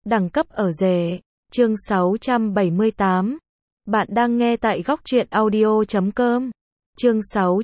đẳng cấp ở rể. Chương 678. Bạn đang nghe tại góc truyện audio.com. Chương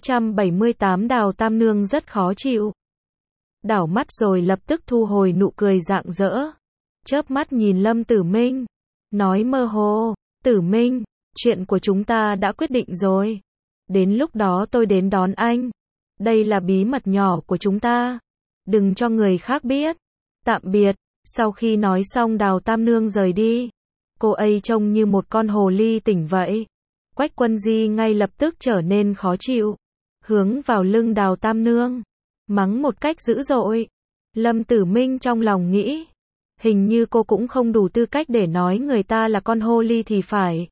678 Đào Tam Nương rất khó chịu. Đảo mắt rồi lập tức thu hồi nụ cười rạng rỡ. Chớp mắt nhìn Lâm Tử Minh. Nói mơ hồ, Tử Minh, chuyện của chúng ta đã quyết định rồi. Đến lúc đó tôi đến đón anh. Đây là bí mật nhỏ của chúng ta. Đừng cho người khác biết. Tạm biệt. Sau khi nói xong Đào Tam Nương rời đi. Cô ấy trông như một con hồ ly tỉnh vậy. Quách Quân Di ngay lập tức trở nên khó chịu. Hướng vào lưng Đào Tam Nương. Mắng một cách dữ dội. Lâm Tử Minh trong lòng nghĩ. Hình như cô cũng không đủ tư cách để nói người ta là con hồ ly thì phải.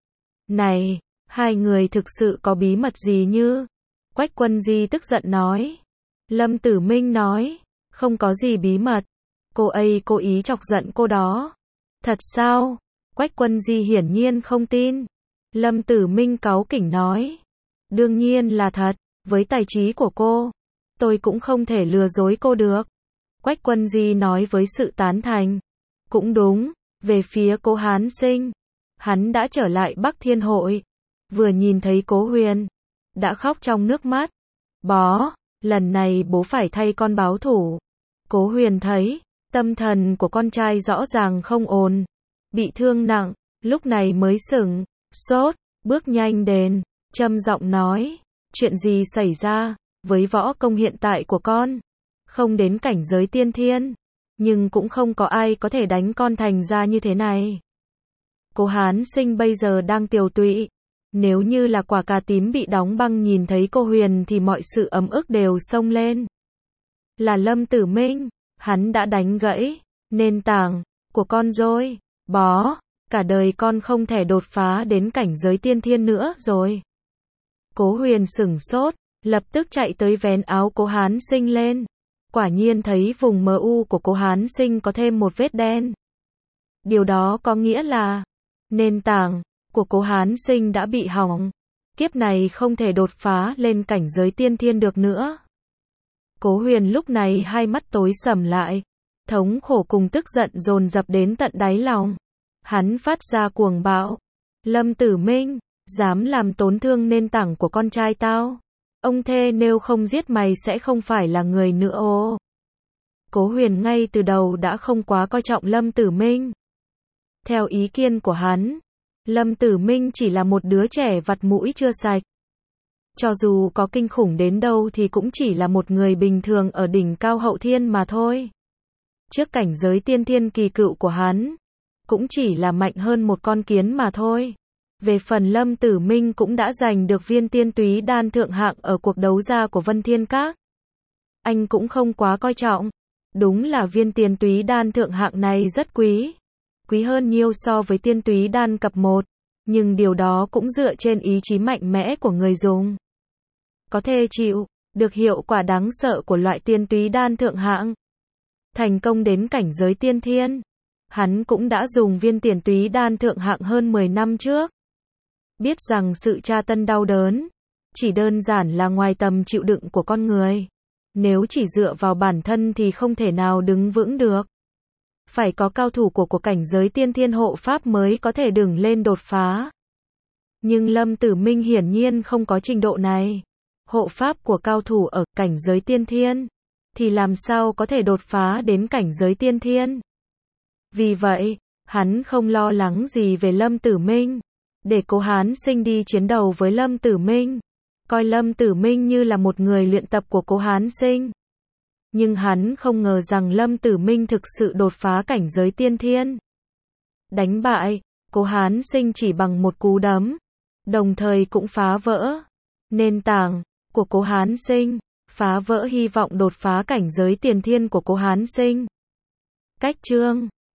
Này, hai người thực sự có bí mật gì như? Quách Quân Di tức giận nói. Lâm Tử Minh nói. Không có gì bí mật. Cô ấy cố ý chọc giận cô đó. Thật sao? Quách Quân Di hiển nhiên không tin. Lâm Tử Minh cáu kỉnh nói. Đương nhiên là thật. Với tài trí của cô, tôi cũng không thể lừa dối cô được. Quách Quân Di nói với sự tán thành. Cũng đúng. Về phía Cố Hán Sinh, hắn đã trở lại Bắc Thiên Hội. Vừa nhìn thấy Cố Huyền, đã khóc trong nước mắt. Bó, lần này bố phải thay con báo thủ. Cố Huyền thấy tâm thần của con trai rõ ràng không ổn, bị thương nặng, lúc này mới sửng sốt, bước nhanh đến, trầm giọng nói, chuyện gì xảy ra? Với võ công hiện tại của con, không đến cảnh giới tiên thiên, nhưng cũng không có ai có thể đánh con thành ra như thế này. Cố Hán Sinh bây giờ đang tiều tụy, nếu như là quả cà tím bị đóng băng nhìn thấy cô Huyền thì mọi sự ấm ức đều xông lên. Là Lâm Tử Minh, hắn đã đánh gãy nền tảng của con rồi. Bó, cả đời con không thể đột phá đến cảnh giới tiên thiên nữa rồi. Cố Huyền sửng sốt, lập tức chạy tới vén áo Cố Hán Sinh lên. Quả nhiên thấy vùng mờ u của Cố Hán Sinh có thêm một vết đen. Điều đó có nghĩa là nền tảng của Cố Hán Sinh đã bị hỏng. Kiếp này không thể đột phá lên cảnh giới tiên thiên được nữa. Cố Huyền lúc này hai mắt tối sầm lại. Thống khổ cùng tức giận dồn dập đến tận đáy lòng. Hắn phát ra cuồng bạo. Lâm Tử Minh, dám làm tổn thương nền tảng của con trai tao. Ông thê nếu không giết mày sẽ không phải là người nữa ô. Cố Huyền ngay từ đầu đã không quá coi trọng Lâm Tử Minh. Theo ý kiến của hắn, Lâm Tử Minh chỉ là một đứa trẻ vặt mũi chưa sạch. Cho dù có kinh khủng đến đâu thì cũng chỉ là một người bình thường ở đỉnh cao hậu thiên mà thôi. Trước cảnh giới tiên thiên kỳ cựu của hắn, cũng chỉ là mạnh hơn một con kiến mà thôi. Về phần Lâm Tử Minh cũng đã giành được viên tiên túy đan thượng hạng ở cuộc đấu giá của Vân Thiên Các. Anh cũng không quá coi trọng. Đúng là viên tiên túy đan thượng hạng này rất quý. Quý hơn nhiều so với tiên túy đan cấp 1. Nhưng điều đó cũng dựa trên ý chí mạnh mẽ của người dùng. Có thể chịu được hiệu quả đáng sợ của loại tiên túy đan thượng hạng. Thành công đến cảnh giới tiên thiên. Hắn cũng đã dùng viên tiên túy đan thượng hạng hơn 10 năm trước. Biết rằng sự tra tấn đau đớn chỉ đơn giản là ngoài tầm chịu đựng của con người. Nếu chỉ dựa vào bản thân thì không thể nào đứng vững được. Phải có cao thủ của cảnh giới tiên thiên hộ pháp mới có thể đứng lên đột phá. Nhưng Lâm Tử Minh hiển nhiên không có trình độ này. Hộ pháp của cao thủ ở cảnh giới tiên thiên thì làm sao có thể đột phá đến cảnh giới tiên thiên. Vì vậy, hắn không lo lắng gì về Lâm Tử Minh. Để Cố Hán Sinh đi chiến đấu với Lâm Tử Minh. Coi Lâm Tử Minh như là một người luyện tập của Cố Hán Sinh. Nhưng hắn không ngờ rằng Lâm Tử Minh thực sự đột phá cảnh giới tiên thiên. Đánh bại Cố Hán Sinh chỉ bằng một cú đấm. Đồng thời cũng phá vỡ nền tảng của Cố Hán Sinh. Phá vỡ hy vọng đột phá cảnh giới tiền thiên của Cố Hán Sinh. Cách chương